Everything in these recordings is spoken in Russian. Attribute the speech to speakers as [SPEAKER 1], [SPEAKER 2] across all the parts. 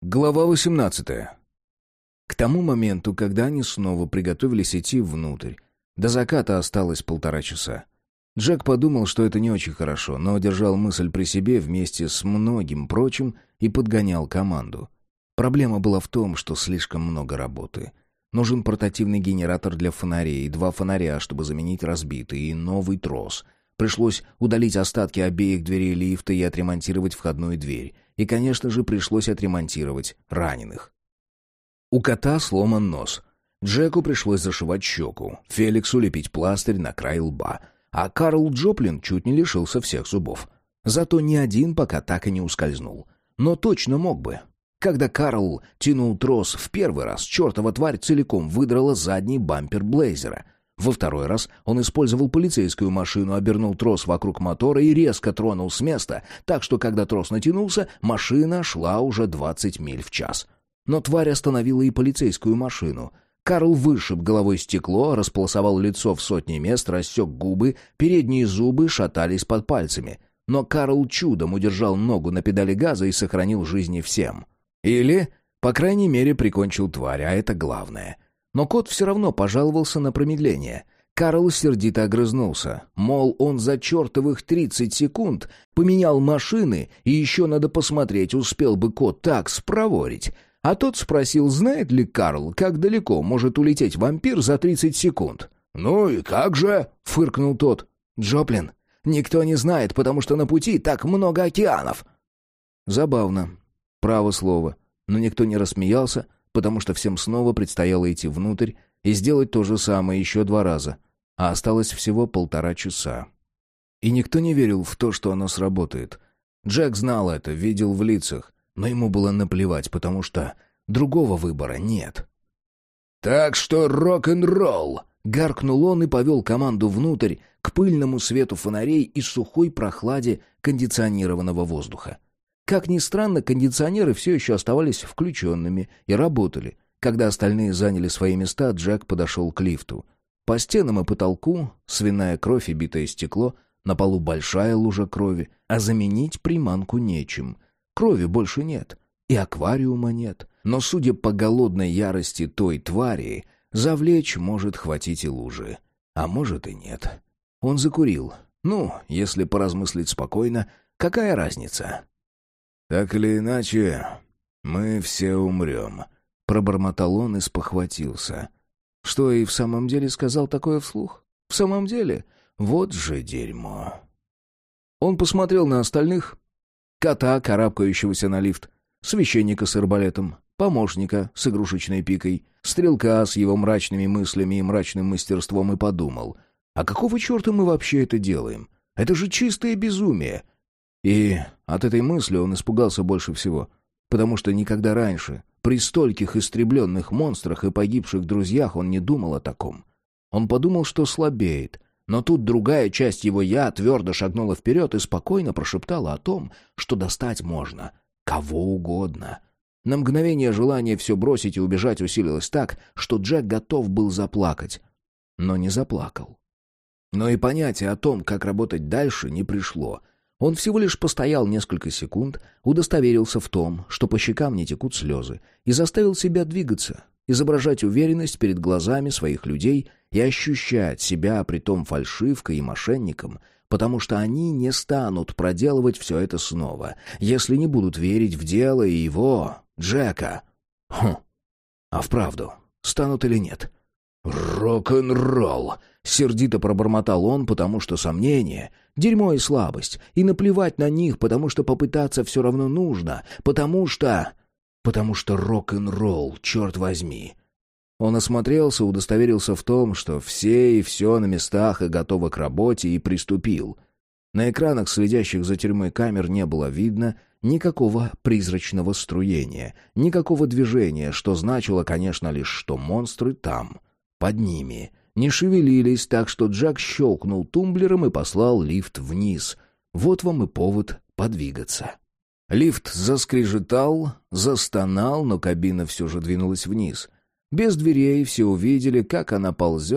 [SPEAKER 1] Глава 18. К тому моменту, когда они снова приготовились идти внутрь, до заката осталось 1,5 часа. Джек подумал, что это не очень хорошо, но держал мысль при себе вместе с многим прочим и подгонял команду. Проблема была в том, что слишком много работы. Нужен портативный генератор для фонарей, 2 фонаря, чтобы заменить разбитый, и новый трос. Пришлось удалить остатки обеих дверей лифта и отремонтировать входную дверь. И, конечно же, пришлось отремонтировать раненых. У кота сломан нос. Джеку пришлось зашивать щеку, Феликсу лепить пластырь на край лба, а Карл Джоплин чуть не лишился всех зубов. Зато ни один пока так и не ускользнул. Но точно мог бы. Когда Карл тянул трос в первый раз, чертова тварь целиком выдрала задний бампер Блейзера. Во второй раз он использовал полицейскую машину, обернул трос вокруг мотора и резко тронул с места, так что, когда трос натянулся, машина шла уже 20 миль в час. Но тварь остановила и полицейскую машину. Карл вышиб головой стекло, располосовал лицо в сотни мест, рассек губы, передние зубы шатались под пальцами. Но Карл чудом удержал ногу на педали газа и сохранил жизни всем. Или, по крайней мере, прикончил тварь, а это главное. Но кот все равно пожаловался на промедление. Карл сердито огрызнулся. Мол, он за чертовых 30 секунд поменял машины, и еще надо посмотреть, успел бы кот так спроворить. А тот спросил, знает ли Карл, как далеко может улететь вампир за 30 секунд. «Ну и как же?» — фыркнул тот. «Джоплин, никто не знает, потому что на пути так много океанов». Забавно. Право слово. Но никто не рассмеялся, потому что всем снова предстояло идти внутрь и сделать то же самое еще 2 раза. А осталось всего 1,5 часа. И никто не верил в то, что оно сработает. Джек знал это, видел в лицах, но ему было наплевать, потому что другого выбора нет. «Так что рок-н-ролл!» — гаркнул он и повел команду внутрь к пыльному свету фонарей и сухой прохладе кондиционированного воздуха. Как ни странно, кондиционеры все еще оставались включенными и работали. Когда остальные заняли свои места, Джек подошел к лифту. По стенам и потолку свиная кровь и битое стекло, на полу большая лужа крови, а заменить приманку нечем. Крови больше нет, и аквариума нет. Но, судя по голодной ярости той твари, завлечь может хватить и лужи. А может и нет. Он закурил. Ну, если поразмыслить спокойно, какая разница? «Так или иначе, мы все умрем», — пробормотал он и спохватился. Что, и в самом деле сказал такое вслух? В самом деле? Вот же дерьмо. Он посмотрел на остальных. Кота, карабкающегося на лифт, священника с арбалетом, помощника с игрушечной пикой, стрелка с его мрачными мыслями и мрачным мастерством и подумал, а какого черта мы вообще это делаем? Это же чистое безумие. И от этой мысли он испугался больше всего, потому что никогда раньше, при стольких истребленных монстрах и погибших друзьях, он не думал о таком. Он подумал, что слабеет, но тут другая часть его «я» твердо шагнула вперед и спокойно прошептала о том, что достать можно кого угодно. На мгновение желание все бросить и убежать усилилось так, что Джек готов был заплакать, но не заплакал. Но и понятие о том, как работать дальше, не пришло. Он всего лишь постоял несколько секунд, удостоверился в том, что по щекам не текут слезы, и заставил себя двигаться, изображать уверенность перед глазами своих людей и ощущать себя притом фальшивкой и мошенником, потому что они не станут проделывать все это снова, если не будут верить в дело и его, Джека. А вправду, станут или нет? «Рок-н-ролл!» — сердито пробормотал он, потому что сомнения, дерьмо и слабость, и наплевать на них, потому что попытаться все равно нужно, потому что рок-н-ролл, черт возьми. Он осмотрелся, удостоверился в том, что все и все на местах и готовы к работе, и приступил. На экранах, следящих за тюрьмой камер, не было видно никакого призрачного струения, никакого движения, что значило, конечно, лишь, что монстры там, под ними, не шевелились, так что Джек щелкнул тумблером и послал лифт вниз. Вот вам и повод подвигаться. Лифт заскрежетал, застонал, но кабина все же двинулась вниз. Без дверей все увидели, как она ползет,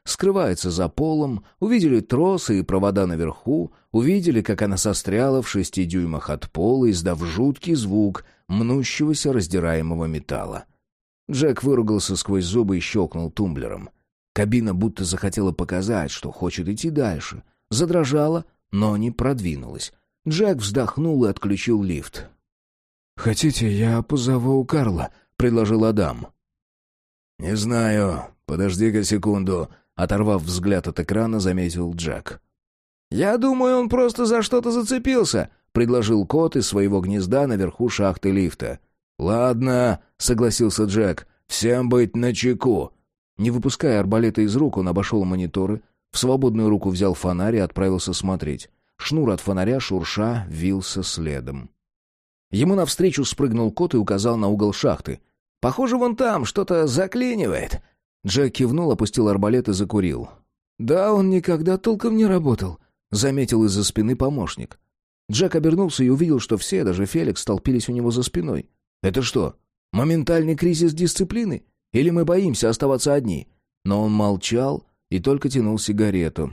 [SPEAKER 1] скрывается за полом, увидели тросы и провода наверху, увидели, как она состряла в 6 дюймах от пола, издав жуткий звук мнущегося раздираемого металла. Джек выругался сквозь зубы и щелкнул тумблером. Кабина будто захотела показать, что хочет идти дальше. Задрожала, но не продвинулась. Джек вздохнул и отключил лифт. «Хотите, я позову Карла?» — предложил Адам. «Не знаю. Подожди-ка секунду», — оторвав взгляд от экрана, заметил Джек. «Я думаю, он просто за что-то зацепился», — предложил кот из своего гнезда наверху шахты лифта. «Ладно», — согласился Джек, — «всем быть начеку». Не выпуская арбалета из рук, он обошел мониторы, в свободную руку взял фонарь и отправился смотреть. Шнур от фонаря, шурша, вился следом. Ему навстречу спрыгнул кот и указал на угол шахты. «Похоже, вон там что-то заклинивает». Джек кивнул, опустил арбалет и закурил. «Да, он никогда толком не работал», — заметил из-за спины помощник. Джек обернулся и увидел, что все, даже Феликс, столпились у него за спиной. «Это что, моментальный кризис дисциплины? Или мы боимся оставаться одни?» Но он молчал и только тянул сигарету.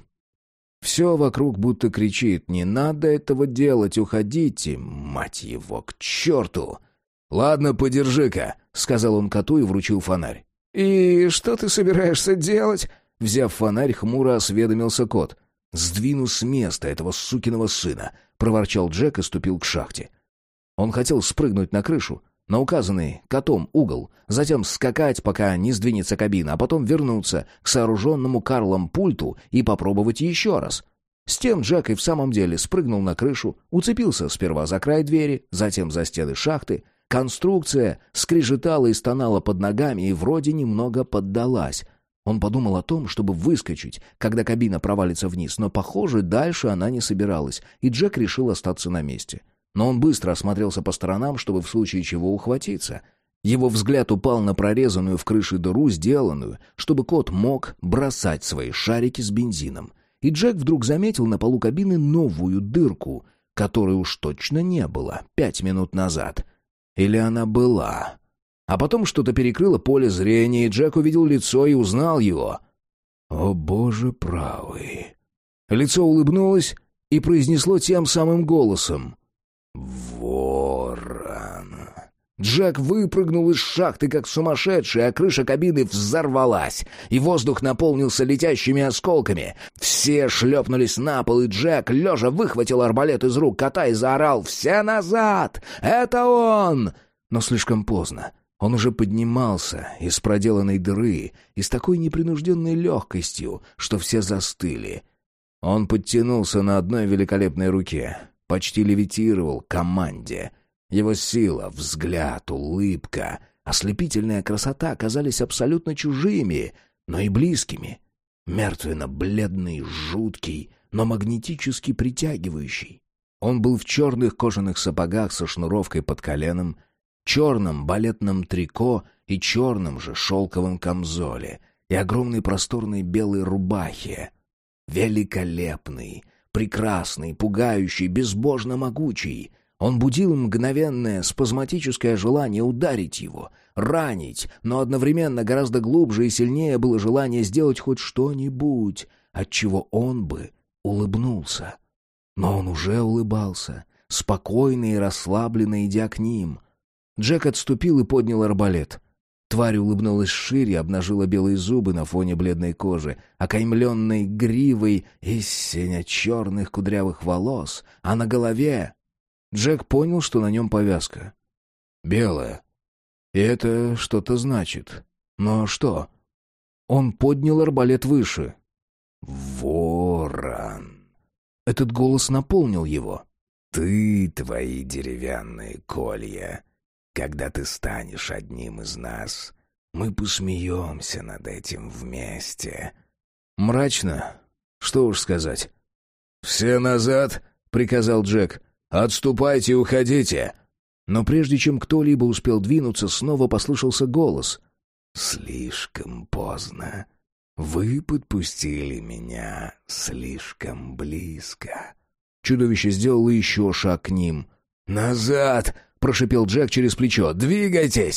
[SPEAKER 1] Все вокруг будто кричит: «Не надо этого делать, уходите, мать его, к черту!» «Ладно, подержи-ка», — сказал он коту и вручил фонарь. «И что ты собираешься делать?» Взяв фонарь, хмуро осведомился кот. «Сдвину с места этого сукиного сына», — проворчал Джек и ступил к шахте. Он хотел спрыгнуть на крышу, на указанный котом угол, затем скакать, пока не сдвинется кабина, а потом вернуться к сооруженному Карлом пульту и попробовать еще раз. С тем Джек и в самом деле спрыгнул на крышу, уцепился сперва за край двери, затем за стены шахты. Конструкция скрежетала и стонала под ногами и вроде немного поддалась. Он подумал о том, чтобы выскочить, когда кабина провалится вниз, но, похоже, дальше она не собиралась, и Джек решил остаться на месте. Но он быстро осмотрелся по сторонам, чтобы в случае чего ухватиться. Его взгляд упал на прорезанную в крыше дыру, сделанную, чтобы кот мог бросать свои шарики с бензином. И Джек вдруг заметил на полу кабины новую дырку, которой уж точно не было 5 минут назад. Или она была? А потом что-то перекрыло поле зрения, и Джек увидел лицо и узнал его. «О, Боже правый!» Лицо улыбнулось и произнесло тем самым голосом: «Ворон». Джек выпрыгнул из шахты, как сумасшедший, а крыша кабины взорвалась, и воздух наполнился летящими осколками. Все шлепнулись на пол, и Джек, лежа, выхватил арбалет из рук кота и заорал: «Все назад! Это он!» Но слишком поздно. Он уже поднимался из проделанной дыры и с такой непринужденной легкостью, что все застыли. Он подтянулся на одной великолепной руке, почти левитировал к команде. Его сила, взгляд, улыбка, ослепительная красота казались абсолютно чужими, но и близкими. Мертвенно-бледный, жуткий, но магнетически притягивающий. Он был в черных кожаных сапогах со шнуровкой под коленом, черном балетном трико и черном же шелковом камзоле и огромной просторной белой рубахе. Великолепный, прекрасный, пугающий, безбожно могучий. Он будил мгновенное, спазматическое желание ударить его, ранить, но одновременно гораздо глубже и сильнее было желание сделать хоть что-нибудь, отчего он бы улыбнулся. Но он уже улыбался, спокойно и расслабленно идя к ним. Джек отступил и поднял арбалет. Тварь улыбнулась шире, обнажила белые зубы на фоне бледной кожи, окаймленной гривой из сине-черных кудрявых волос, а на голове... Джек понял, что на нем повязка. Белая. И это что-то значит. Но что? Он поднял арбалет выше. «Ворон!» Этот голос наполнил его. «Ты, твои деревянные колья. Когда ты станешь одним из нас, мы посмеемся над этим вместе». Мрачно. Что уж сказать. «Все назад!» — приказал Джек. «Отступайте и уходите!» Но прежде чем кто-либо успел двинуться, снова послышался голос. «Слишком поздно. Вы подпустили меня слишком близко». Чудовище сделало еще шаг к ним. «Назад!» — прошипел Джек через плечо. «Двигайтесь!»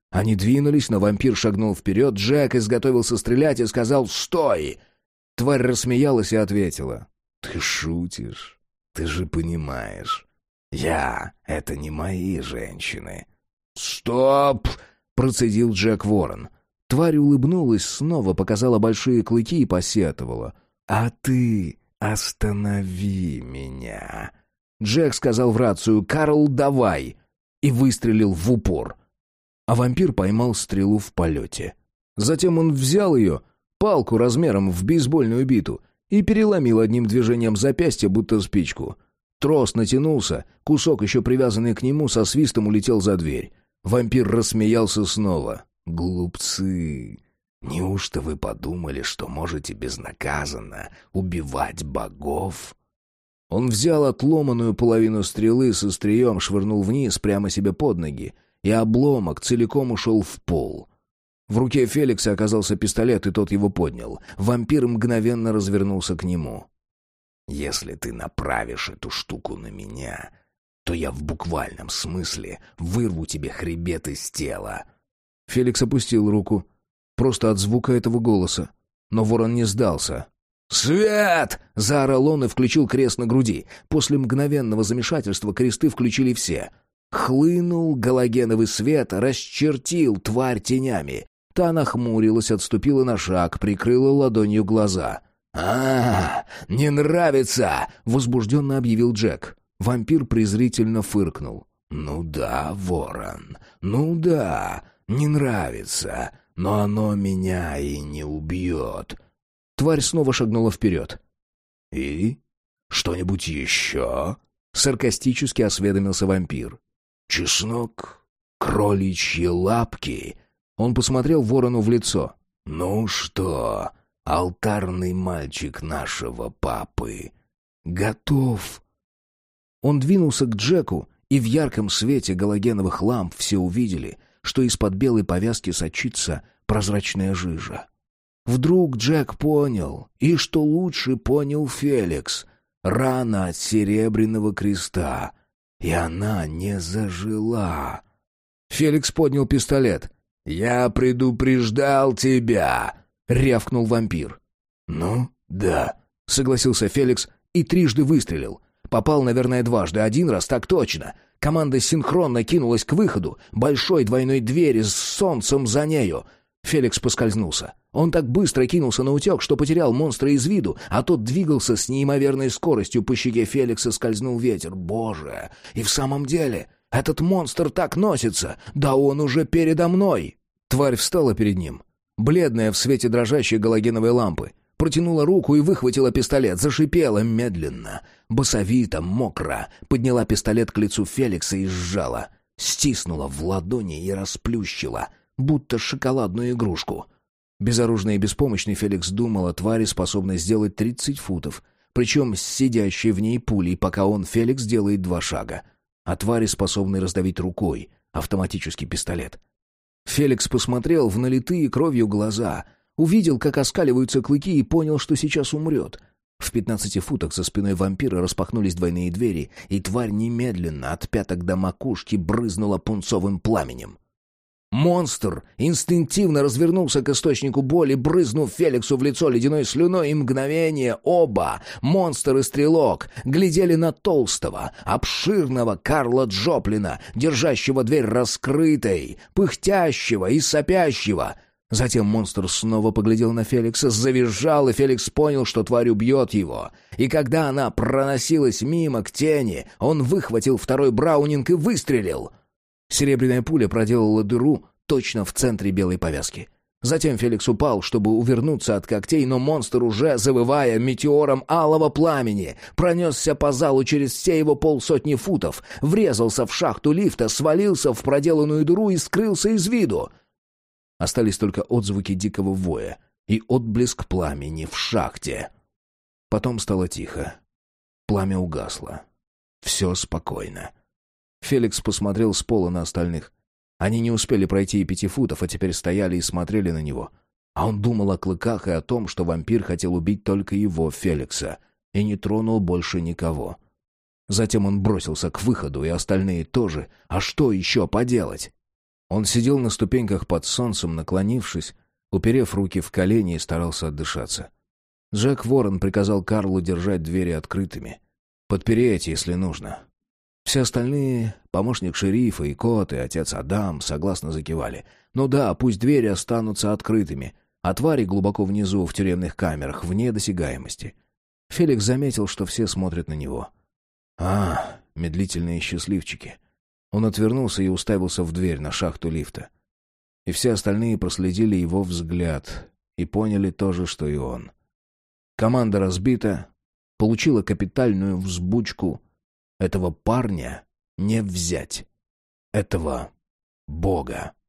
[SPEAKER 1] Они двинулись, но вампир шагнул вперед. Джек изготовился стрелять и сказал «Стой!». Тварь рассмеялась и ответила: «Ты шутишь? Ты же понимаешь, это не мои женщины». «Стоп!» — процедил Джек Ворон. Тварь улыбнулась снова, показала большие клыки и посетовала: «А ты останови меня». Джек сказал в рацию: «Карл, давай!» и выстрелил в упор. А вампир поймал стрелу в полете. Затем он взял ее, палку размером в бейсбольную биту, и переломил одним движением запястья, будто спичку. Трос натянулся, кусок, еще привязанный к нему, со свистом улетел за дверь. Вампир рассмеялся снова. «Глупцы! Неужто вы подумали, что можете безнаказанно убивать богов?» Он взял отломанную половину стрелы с острием, швырнул вниз прямо себе под ноги, и обломок целиком ушел в пол. В руке Феликса оказался пистолет, и тот его поднял. Вампир мгновенно развернулся к нему. «Если ты направишь эту штуку на меня, то я в буквальном смысле вырву тебе хребет из тела». Феликс опустил руку, просто от звука этого голоса. Но ворон не сдался. «Свет!» — заорал он и включил крест на груди. После мгновенного замешательства кресты включили все. Хлынул галогеновый свет, расчертил тварь тенями. Та нахмурилась, отступила на шаг, прикрыла ладонью глаза. Не нравится!» — возбужденно объявил Джек. Вампир презрительно фыркнул. «Ну да, ворон, ну да, не нравится, но оно меня и не убьет». Тварь снова шагнула вперед. «И? Что-нибудь еще?» — саркастически осведомился вампир. «Чеснок? Кроличьи лапки?» Он посмотрел ворону в лицо. «Ну что, алтарный мальчик нашего папы, готов?» Он двинулся к Джеку, и в ярком свете галогеновых ламп все увидели, что из-под белой повязки сочится прозрачная жижа. Вдруг Джек понял, и что лучше понял Феликс, рана от серебряного креста, и она не зажила. Феликс поднял пистолет. «Я предупреждал тебя!» — рявкнул вампир. «Ну, да», — согласился Феликс и трижды выстрелил. Попал, наверное, дважды, один раз так точно. Команда синхронно кинулась к выходу, большой двойной двери с солнцем за нею. Феликс поскользнулся. Он так быстро кинулся на утек, что потерял монстра из виду, а тот двигался с неимоверной скоростью. По щеке Феликса скользнул ветер. Боже! И в самом деле, этот монстр так носится! Да он уже передо мной! Тварь встала перед ним, бледная в свете дрожащей галогеновой лампы. Протянула руку и выхватила пистолет, зашипела медленно, басовито, мокро, подняла пистолет к лицу Феликса и сжала, стиснула в ладони и расплющила, будто шоколадную игрушку. Безоружный и беспомощный Феликс думал о твари, способной сделать 30 футов, причем с сидящей в ней пулей, пока он, Феликс, делает 2 шага. О твари, способной раздавить рукой автоматический пистолет. Феликс посмотрел в налитые кровью глаза, увидел, как оскаливаются клыки, и понял, что сейчас умрет. В 15 футах за спиной вампира распахнулись двойные двери, и тварь немедленно от пяток до макушки брызнула пунцовым пламенем. Монстр инстинктивно развернулся к источнику боли, брызнув Феликсу в лицо ледяной слюной, и мгновение оба, монстр и стрелок, глядели на толстого, обширного Карла Джоплина, держащего дверь раскрытой, пыхтящего и сопящего. Затем монстр снова поглядел на Феликса, завизжал, и Феликс понял, что тварь убьет его. И когда она проносилась мимо к тени, он выхватил второй браунинг и выстрелил. Серебряная пуля проделала дыру точно в центре белой повязки. Затем Феликс упал, чтобы увернуться от когтей, но монстр, уже завывая метеором алого пламени, пронесся по залу через все его 50 футов, врезался в шахту лифта, свалился в проделанную дыру и скрылся из виду. Остались только отзвуки дикого воя и отблеск пламени в шахте. Потом стало тихо. Пламя угасло. Все спокойно. Феликс посмотрел с пола на остальных. Они не успели пройти и 5 футов, а теперь стояли и смотрели на него. А он думал о клыках и о том, что вампир хотел убить только его, Феликса, и не тронул больше никого. Затем он бросился к выходу, и остальные тоже. А что еще поделать? Он сидел на ступеньках под солнцем, наклонившись, уперев руки в колени и старался отдышаться. Джек Ворон приказал Карлу держать двери открытыми. Подпереть, если нужно. Все остальные, помощник шерифа и кот, и отец Адам, согласно закивали. Ну да, пусть двери останутся открытыми, а твари глубоко внизу, в тюремных камерах, вне досягаемости. Феликс заметил, что все смотрят на него. Медлительные счастливчики. Он отвернулся и уставился в дверь на шахту лифта. И все остальные проследили его взгляд и поняли то же, что и он. Команда разбита, получила капитальную взбучку. Этого парня не взять. Этого бога.